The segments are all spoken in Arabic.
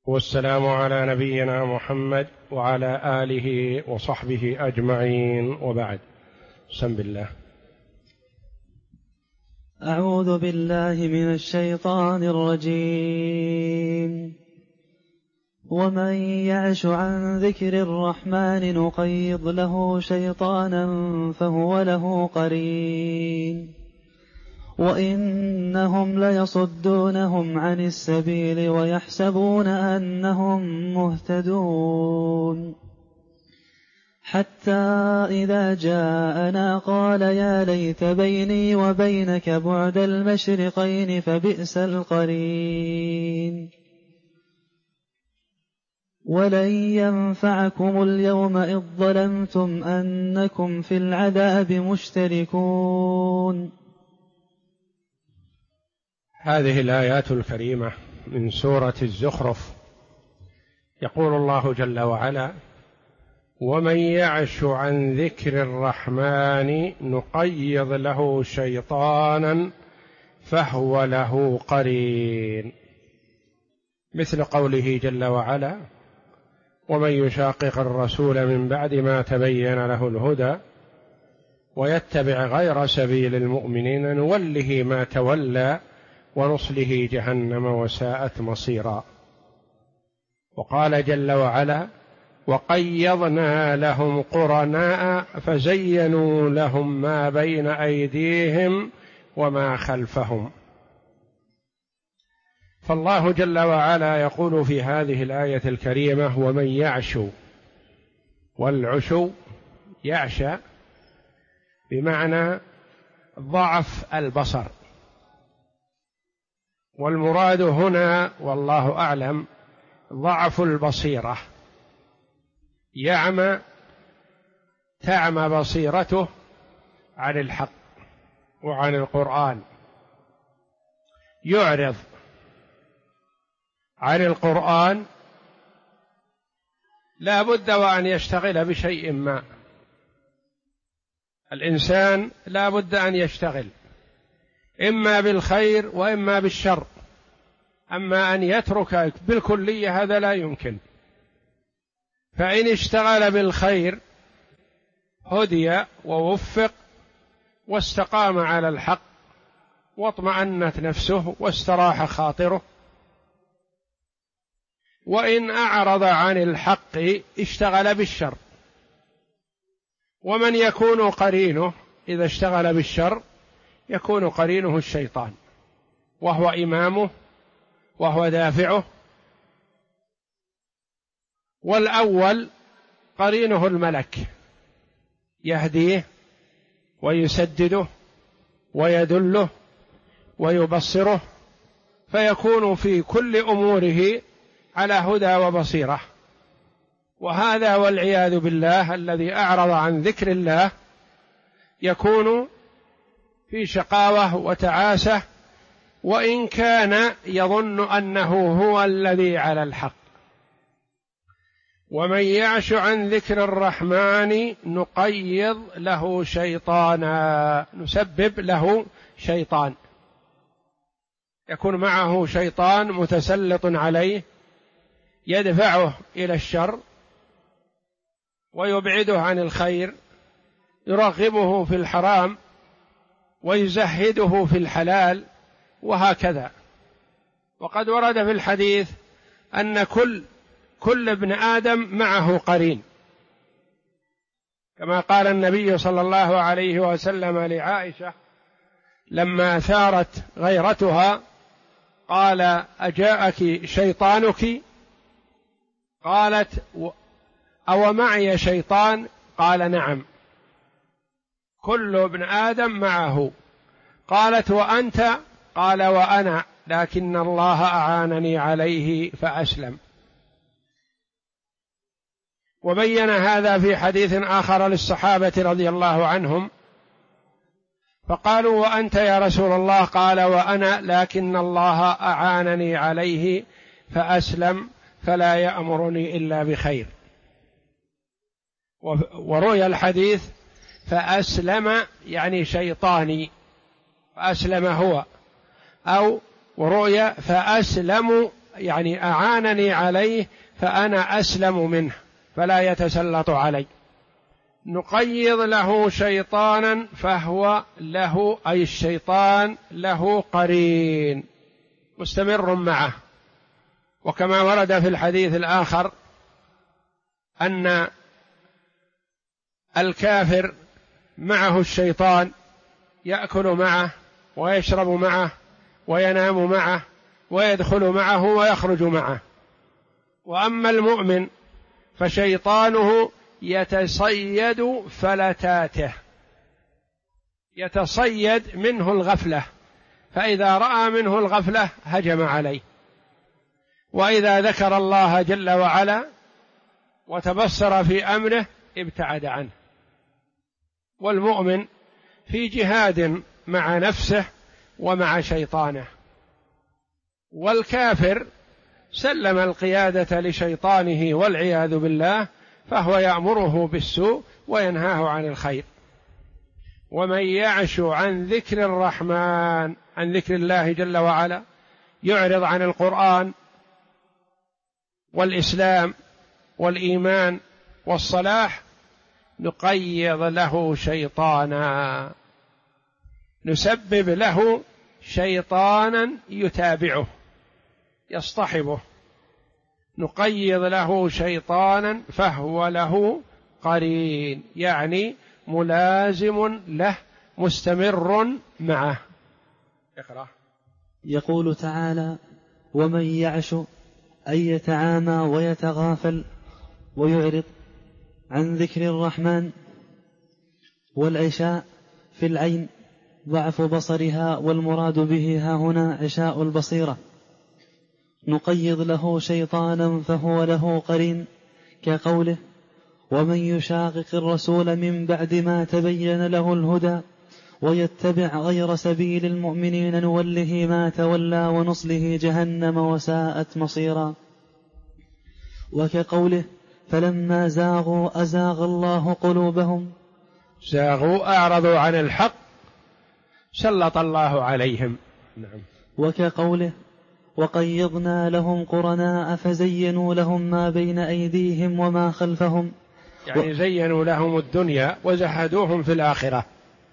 والسلام على نبينا محمد وعلى آله وصحبه أجمعين، وبعد. بسم الله. أعوذ بالله من الشيطان الرجيم. ومن يعش عن ذكر الرحمن نقيض له شيطانا فهو له قرين وإنهم ليصدونهم عن السبيل ويحسبون أنهم مهتدون حتى إذا جاءنا قال يا ليت بيني وبينك بعد المشرقين فبئس القرين ولن ينفعكم اليوم إذ ظلمتم أنكم في العذاب مشتركون. هذه الآيات الكريمة من سورة الزخرف. يقول الله جل وعلا: ومن يعش عن ذكر الرحمن نقيض له شيطانا فهو له قرين، مثل قوله جل وعلا: ومن يشاقق الرسول من بعد ما تبين له الهدى ويتبع غير سبيل المؤمنين نوله ما تولى ونصله جهنم وساءت مصيرا. وقال جل وعلا: وقيضنا لهم قرناء فزينوا لهم ما بين أيديهم وما خلفهم. فالله جل وعلا يقول في هذه الآية الكريمة: ومن يعشو، والعشو يعشى بمعنى ضعف البصر، والمراد هنا والله أعلم ضعف البصيرة، يعمى، تعمى بصيرته عن الحق وعن القرآن، يعرض عن القرآن، لا بد وأن يشتغل بشيء ما. الإنسان لا بد أن يشتغل إما بالخير وإما بالشر، أما أن يترك بالكلية هذا لا يمكن. فإن اشتغل بالخير هدي ووفق واستقام على الحق واطمأنت نفسه واستراح خاطره، وإن أعرض عن الحق اشتغل بالشر. ومن يكون قرينه إذا اشتغل بالشر يكون قرينه الشيطان، وهو إمامه وهو دافعه. والأول قرينه الملك، يهديه ويسدده ويدله ويبصره، فيكون في كل أموره على هدى وبصيرة. وهذا والعياذ بالله الذي أعرض عن ذكر الله يكون في شقاوة وتعاسة، وإن كان يظن أنه هو الذي على الحق. ومن يعش عن ذكر الرحمن نقيض له شيطانا، نسبب له شيطان، يكون معه شيطان متسلط عليه يدفعه إلى الشر ويبعده عن الخير، يرغبه في الحرام ويزهده في الحلال، وهكذا. وقد ورد في الحديث أن كل ابن آدم معه قرين، كما قال النبي صلى الله عليه وسلم لعائشة لما ثارت غيرتها قال: أجاءك شيطانك؟ قالت: أو معي شيطان؟ قال: نعم، كل ابن آدم معه. قالت: وأنت؟ قال: وأنا، لكن الله أعانني عليه فأسلم. وبين هذا في حديث آخر للصحابة رضي الله عنهم، فقالوا: وأنت يا رسول الله؟ قال: وأنا، لكن الله أعانني عليه فأسلم، فلا يأمرني إلا بخير. وروي الحديث فأسلم يعني شيطاني، فأسلم هو، أو ورؤيا فأسلموا يعني أعانني عليه فأنا أسلم منه فلا يتسلط علي. نقيض له شيطانا فهو له، أي الشيطان له قرين مستمر معه. وكما ورد في الحديث الآخر أن الكافر معه الشيطان يأكل معه ويشرب معه وينام معه ويدخل معه ويخرج معه. وأما المؤمن فشيطانه يتصيد فلتاته، يتصيد منه الغفلة، فإذا رأى منه الغفلة هجم عليه، وإذا ذكر الله جل وعلا وتبصر في أمره ابتعد عنه. والمؤمن في جهاد مع نفسه ومع شيطانه، والكافر سلم القيادة لشيطانه والعياذ بالله، فهو يأمره بالسوء وينهاه عن الخير. ومن يعش عن ذكر الرحمن، عن ذكر الله جل وعلا، يعرض عن القرآن والإسلام والإيمان والصلاح، نقيض له شيطانا، نسبب له شيطانا يتابعه يصطحبه، نقيض له شيطانا فهو له قرين، يعني ملازم له مستمر معه. اقرأ. يقول تعالى: ومن يعش أي يتعامى ويتغافل ويعرض عن ذكر الرحمن. والعشاء في العين ضعف بصرها، والمراد به ها هنا عشاء البصيرة. نقيض له شيطانا فهو له قرين، كقوله: ومن يشاقق الرسول من بعد ما تبين له الهدى ويتبع غير سبيل المؤمنين نوله ما تولى ونصله جهنم وساءت مصيرا. وكقوله: فلما زاغوا أزاغ الله قلوبهم. زاغوا أعرضوا عن الحق سلط الله عليهم. نعم. وكقوله: وقيضنا لهم قرناء فزينوا لهم ما بين أيديهم وما خلفهم، يعني زينوا لهم الدنيا وزهدوهم في الآخرة.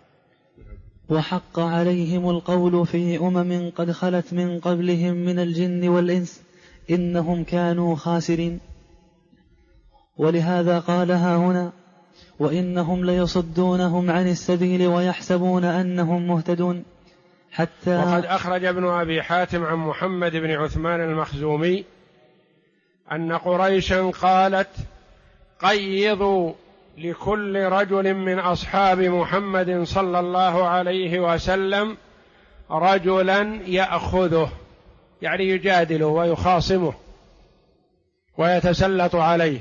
وحق عليهم القول في قد خلت من قبلهم من الجن والإنس إنهم كانوا خاسرين. ولهذا قالها هنا: وإنهم ليصدونهم عن السبيل ويحسبون أنهم مهتدون. وقد أخرج ابن أبي حاتم عن محمد بن عثمان المخزومي أن قريشا قالت: قيضوا لكل رجل من أصحاب محمد صلى الله عليه وسلم رجلا يأخذه، يعني يجادله ويخاصمه ويتسلط عليه.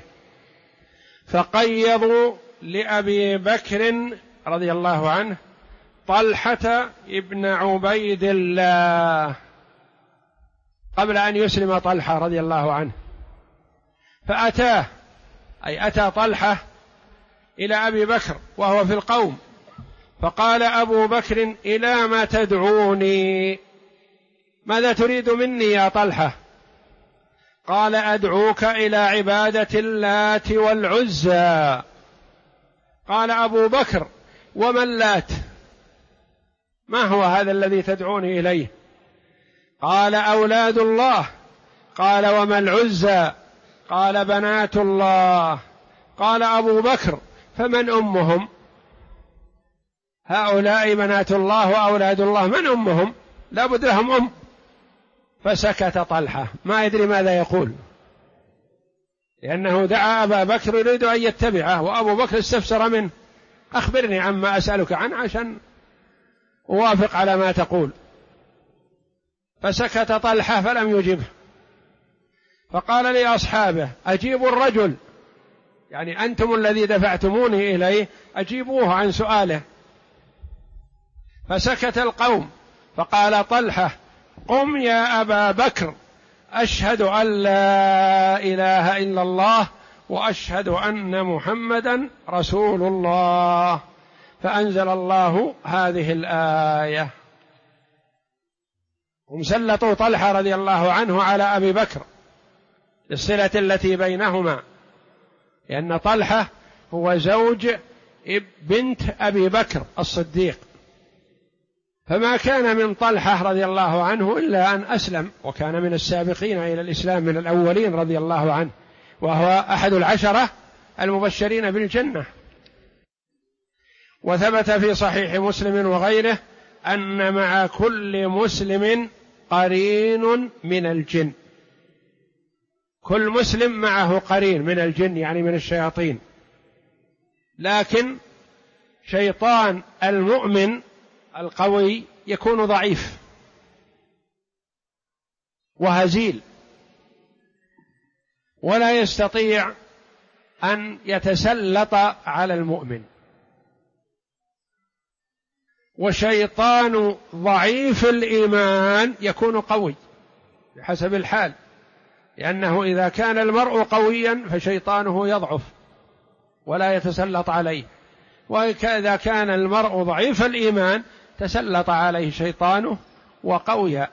فقيضوا لأبي بكر رضي الله عنه طلحة ابن عبيد الله قبل أن يسلم طلحة رضي الله عنه، فأتاه، أي أتى طلحة إلى أبي بكر وهو في القوم، فقال أبو بكر: إلى ما تدعوني؟ ماذا تريد مني يا طلحة؟ قال: أدعوك إلى عبادة اللات والعزى. قال أبو بكر: وما اللات؟ ما هو هذا الذي تدعوني إليه؟ قال: أولاد الله. قال: وما العزى؟ قال: بنات الله. قال أبو بكر: فمن أمهم؟ هؤلاء بنات الله وأولاد الله، من أمهم؟ لا بد لهم أم. فسكت طلحة ما يدري ماذا يقول، لأنه دعا أبا بكر يريد أن يتبعه، وأبو بكر استفسر منه: أخبرني عما أسألك عنه عشان أوافق على ما تقول. فسكت طلحة فلم يجبه، فقال لأصحابه: أجيبوا الرجل، يعني أنتم الذي دفعتموني إليه، أجيبوه عن سؤاله. فسكت القوم، فقال طلحة: قم يا أبا بكر، أشهد أن لا إله إلا الله وأشهد أن محمدا رسول الله. فأنزل الله هذه الآية: هم سلطوا طلحة رضي الله عنه على أبي بكر للصلة التي بينهما، لأن طلحة هو زوج بنت أبي بكر الصديق، فما كان من طلحة رضي الله عنه إلا أن أسلم، وكان من السابقين إلى الإسلام من الأولين رضي الله عنه، وهو أحد العشرة المبشرين بالجنة. وثبت في صحيح مسلم وغيره أن مع كل مسلم قرين من الجن، كل مسلم معه قرين من الجن يعني من الشياطين، لكن شيطان المؤمن القوي يكون ضعيف وهزيل ولا يستطيع أن يتسلط على المؤمن، وشيطان ضعيف الإيمان يكون قوي بحسب الحال، لأنه إذا كان المرء قويا فشيطانه يضعف ولا يتسلط عليه، وإذا كان المرء ضعيف الإيمان تسلط عليه شيطانه وقوي.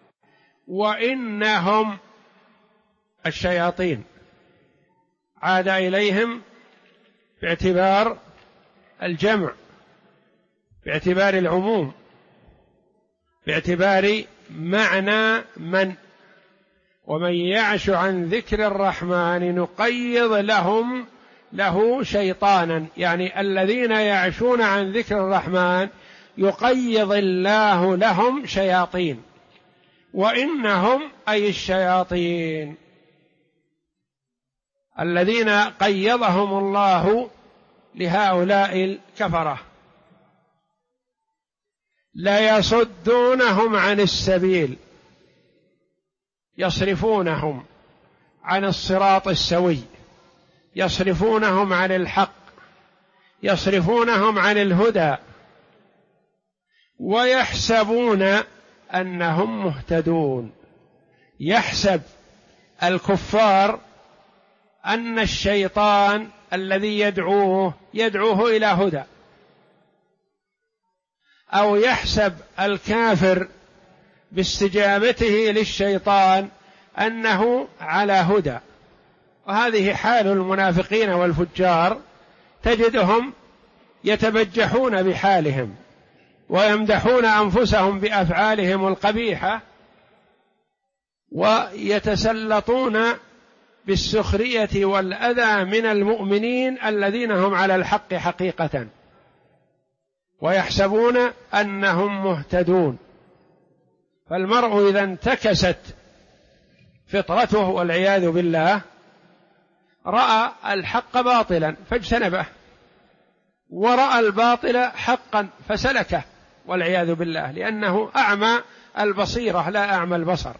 وإنهم الشياطين عاد إليهم باعتبار الجمع، باعتبار العموم، باعتبار معنى من، ومن يعش عن ذكر الرحمن نقيض له شيطانا، يعني الذين يعشون عن ذكر الرحمن يقيض الله لهم شياطين، وإنهم أي الشياطين الذين قيضهم الله لهؤلاء الكفرة لا يصدونهم عن السبيل، يصرفونهم عن الصراط السوي، يصرفونهم عن الحق، يصرفونهم عن الهدى، ويحسبون أنهم مهتدون. يحسب الكفار أن الشيطان الذي يدعوه إلى هدى، أو يحسب الكافر باستجابته للشيطان أنه على هدى. وهذه حال المنافقين والفجار، تجدهم يتبجحون بحالهم ويمدحون أنفسهم بأفعالهم القبيحة، ويتسلطون بالسخرية والأذى من المؤمنين الذين هم على الحق حقيقة، ويحسبون أنهم مهتدون. فالمرء إذا انتكست فطرته والعياذ بالله رأى الحق باطلا فاجتنبه، ورأى الباطل حقا فسلكه والعياذ بالله، لأنه أعمى البصيرة لا أعمى البصر.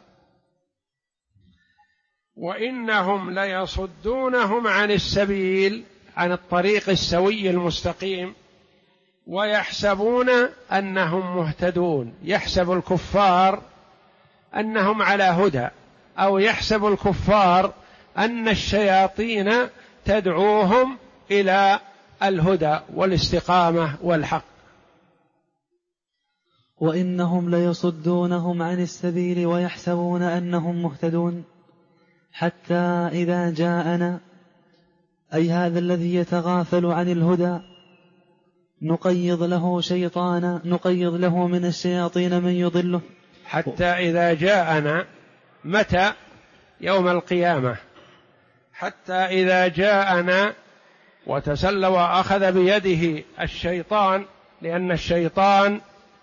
وإنهم ليصدونهم عن السبيل، عن الطريق السوي المستقيم، ويحسبون أنهم مهتدون. يحسب الكفار أنهم على هدى، أو يحسب الكفار أن الشياطين تدعوهم إلى الهدى والاستقامة والحق. وإنهم ليصدونهم عن السبيل ويحسبون أنهم مهتدون حتى إذا جاءنا، أي هذا الذي يتغافل عن الهدى، نقيض له شيطانا، نقيض له من الشياطين من يضله. حتى إذا جاءنا، متى؟ يوم القيامة. حتى إذا جاءنا وتسلى وأخذ بيده الشيطان، لأن الشيطان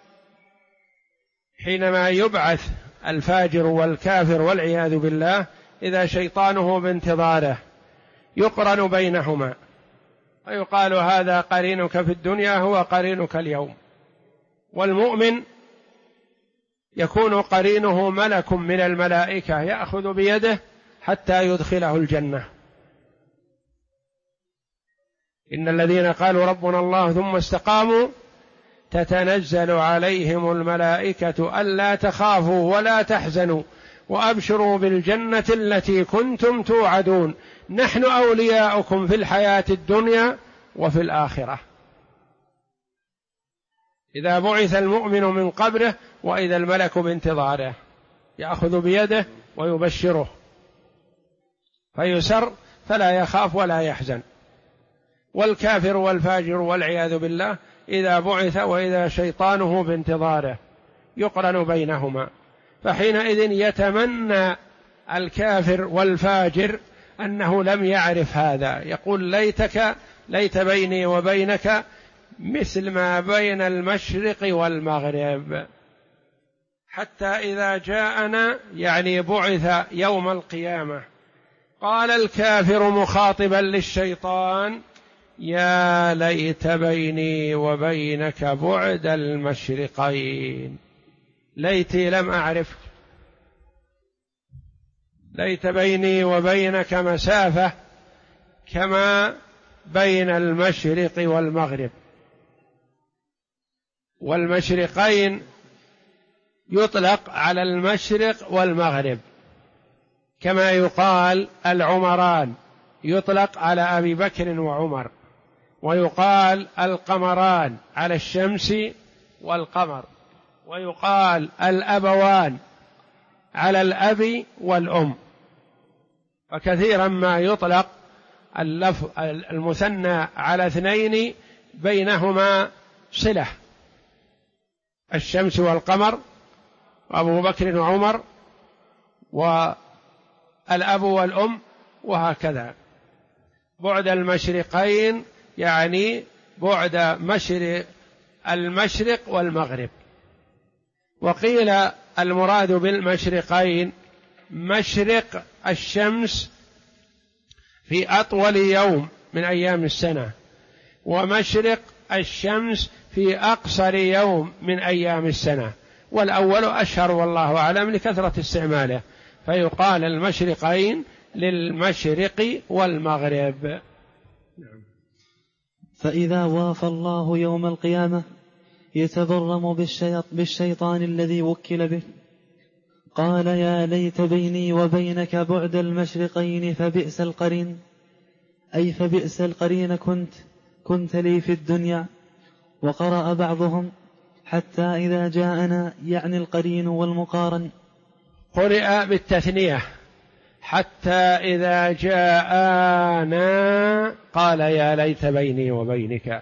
حينما يبعث الفاجر والكافر والعياذ بالله إذا شيطانه بانتظاره يقرن بينهما ويقال هذا قرينك في الدنيا هو قرينك اليوم. والمؤمن يكون قرينه ملك من الملائكة يأخذ بيده حتى يدخله الجنة. إن الذين قالوا ربنا الله ثم استقاموا تتنزل عليهم الملائكة ألا تخافوا ولا تحزنوا وأبشروا بالجنة التي كنتم توعدون نحن أولياؤكم في الحياة الدنيا وفي الآخرة. إذا بعث المؤمن من قبره وإذا الملك بانتظاره يأخذ بيده ويبشره فيسر فلا يخاف ولا يحزن. والكافر والفاجر والعياذ بالله إذا بعث وإذا شيطانه بانتظاره يقرن بينهما، فحينئذ يتمنى الكافر والفاجر أنه لم يعرف هذا، يقول ليت بيني وبينك مثل ما بين المشرق والمغرب. حتى إذا جاءنا يعني بعث يوم القيامة قال الكافر مخاطبا للشيطان يا ليت بيني وبينك بعد المشرقين، ليتي لم أعرف، ليت بيني وبينك مسافة كما بين المشرق والمغرب. والمشرقين يطلق على المشرق والمغرب، كما يقال العمران يطلق على أبي بكر وعمر، ويقال القمران على الشمس والقمر، ويقال الأبوان على الأب والأم. فكثيرا ما يطلق المثنى على اثنين بينهما صلة، الشمس والقمر وأبو بكر وعمر والأب والأم، وهكذا. بعد المشرقين يعني بعد المشرق والمغرب. وقيل المراد بالمشرقين مشرق الشمس في أطول يوم من أيام السنة، ومشرق الشمس في أقصر يوم من أيام السنة، والأول أشهر والله أعلم لكثرة استعماله، فيقال المشرقين للمشرق والمغرب. فإذا وافى الله يوم القيامة يتبرم بالشيطان الذي وكل به، قال يا ليت بيني وبينك بعد المشرقين فبئس القرين، أي فبئس القرين كنت لي في الدنيا. وقرأ بعضهم حتى إذا جاءنا يعني القرين والمقارن. قرئ بالتثنية حتى إذا جاءنا قال يا ليت بيني وبينك،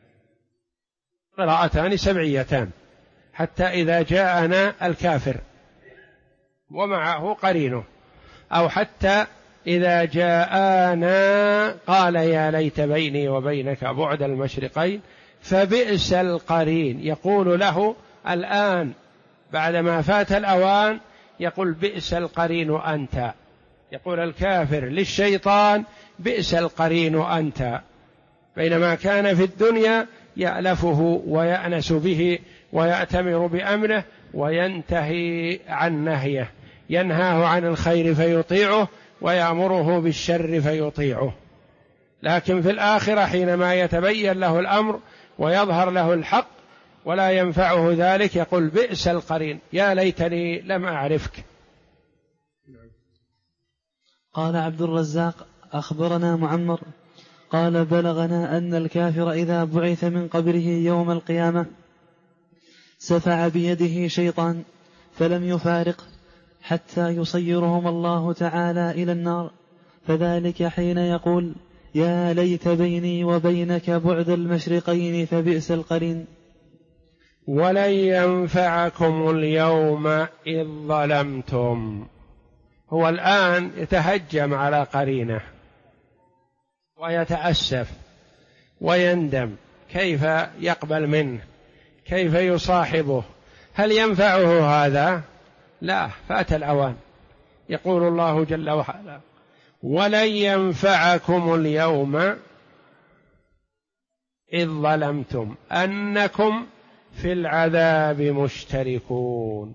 قراءتان سبعيتان، حتى إذا جاءنا الكافر ومعه قرينه، أو حتى إذا جاءنا قال يا ليت بيني وبينك بعد المشرقين فبئس القرين، يقول له الآن بعدما فات الأوان يقول بئس القرين أنت، يقول الكافر للشيطان بئس القرين أنت، بينما كان في الدنيا يألفه ويأنس به ويأتمر بأمره وينتهي عن نهيه، ينهاه عن الخير فيطيعه ويأمره بالشر فيطيعه. لكن في الآخرة حينما يتبين له الأمر ويظهر له الحق ولا ينفعه ذلك يقول بئس القرين، يا ليتني لم أعرفك. قال عبد الرزاق أخبرنا معمر قال بلغنا أن الكافر إذا بعث من قبره يوم القيامة سفع بيده شيطان فلم يفارق حتى يصيرهم الله تعالى إلى النار، فذلك حين يقول يا ليت بيني وبينك بعد المشرقين فبئس القرين. ولن ينفعكم اليوم إذ ظلمتم، هو الآن يتهجم على قرينه ويتأسف ويندم، كيف يقبل منه، كيف يصاحبه، هل ينفعه هذا؟ لا، فات الأوان. يقول الله جل وعلا ولن ينفعكم اليوم إذ ظلمتم أنكم في العذاب مشتركون.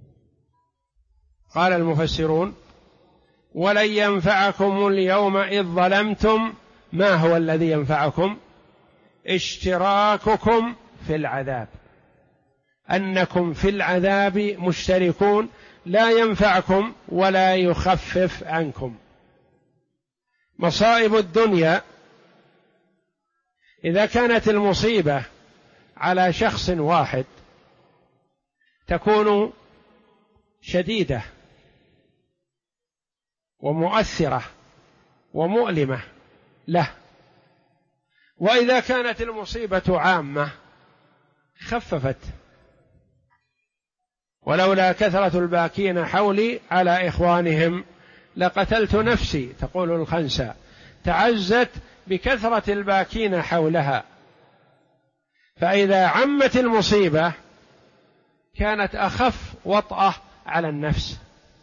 قال المفسرون ولن ينفعكم اليوم إذ ظلمتم، ما هو الذي ينفعكم؟ اشتراككم في العذاب، أنكم في العذاب مشتركون، لا ينفعكم ولا يخفف عنكم. مصائب الدنيا إذا كانت المصيبة على شخص واحد تكون شديدة ومؤثرة ومؤلمة له، وإذا كانت المصيبة عامة خففت. ولولا كثرة الباكين حولي على إخوانهم لقتلت نفسي، تقول الخنساء، تعزت بكثرة الباكين حولها. فإذا عمت المصيبة كانت أخف وطأة على النفس.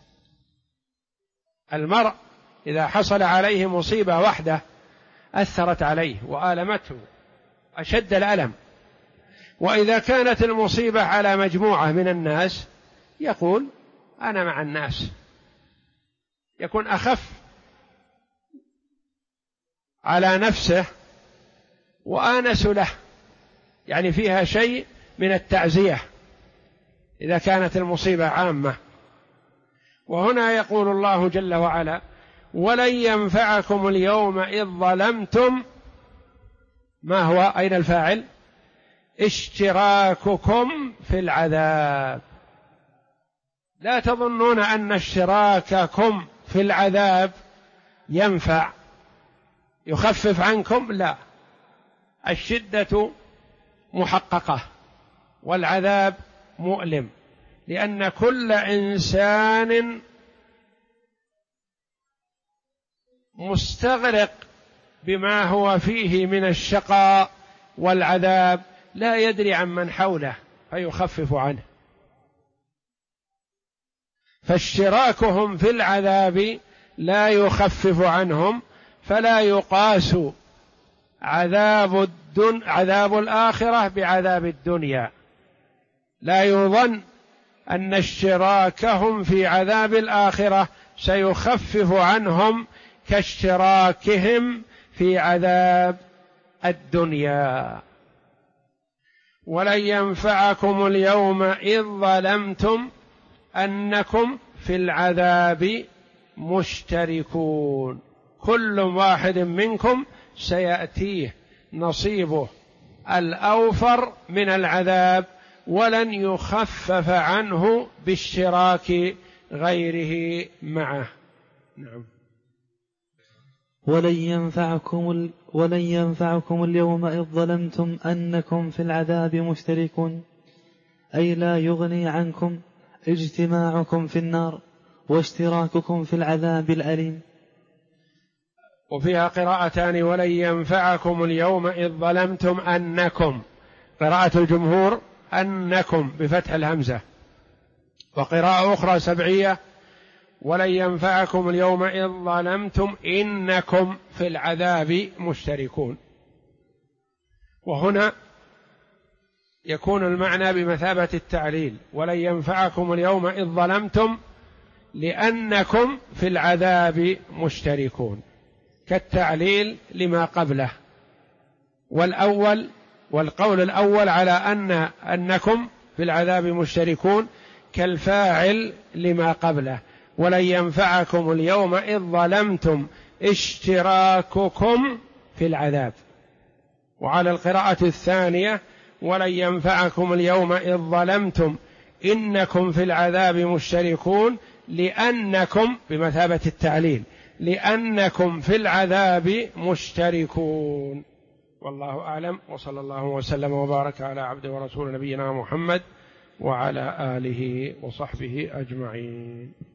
المرء إذا حصل عليه مصيبة واحدة أثرت عليه وآلمته أشد الألم، وإذا كانت المصيبة على مجموعة من الناس يقول أنا مع الناس، يكون أخف على نفسه وآنس له، يعني فيها شيء من التعزية إذا كانت المصيبة عامة. وهنا يقول الله جل وعلا ولن ينفعكم اليوم إذ ظلمتم، ما هو أين الفاعل؟ اشتراككم في العذاب. لا تظنون أن اشتراككم في العذاب ينفع يخفف عنكم، لا، الشدة محققة والعذاب مؤلم، لأن كل إنسان مستغرق بما هو فيه من الشقاء والعذاب، لا يدري عن من حوله فيخفف عنه. فاشتراكهم في العذاب لا يخفف عنهم، فلا يقاس عذاب الآخرة بعذاب الدنيا. لا يظن أن اشتراكهم في عذاب الآخرة سيخفف عنهم كاشتراكهم في عذاب الدنيا. ولن ينفعكم اليوم إذ ظلمتم أنكم في العذاب مشتركون. كل واحد منكم سيأتيه نصيبه الأوفر من العذاب، ولن يخفف عنه باشتراك غيره معه. نعم. ولن ينفعكم اليوم إذ ظلمتم أنكم في العذاب مشتركون، أي لا يغني عنكم اجتماعكم في النار واشتراككم في العذاب الأليم. وفيها قراءتان ولن ينفعكم اليوم إذ ظلمتم أنكم، قراءة الجمهور أنكم بفتح الهمزة، وقراءة أخرى سبعية ولن ينفعكم اليوم إذ ظلمتم إنكم في العذاب مشتركون. وهنا يكون المعنى بمثابة التعليل، ولن ينفعكم اليوم إذ ظلمتم لأنكم في العذاب مشتركون، كالتعليل لما قبله. والقول الأول على أنكم في العذاب مشتركون كالفاعل لما قبله، ولن ينفعكم اليوم إذ ظلمتم اشتراككم في العذاب. وعلى القراءة الثانية ولن ينفعكم اليوم إذ ظلمتم إنكم في العذاب مشتركون لأنكم بمثابة التعليل، لأنكم في العذاب مشتركون. والله أعلم، وصلى الله وسلم وبارك على عبده ورسول نبينا محمد وعلى آله وصحبه أجمعين.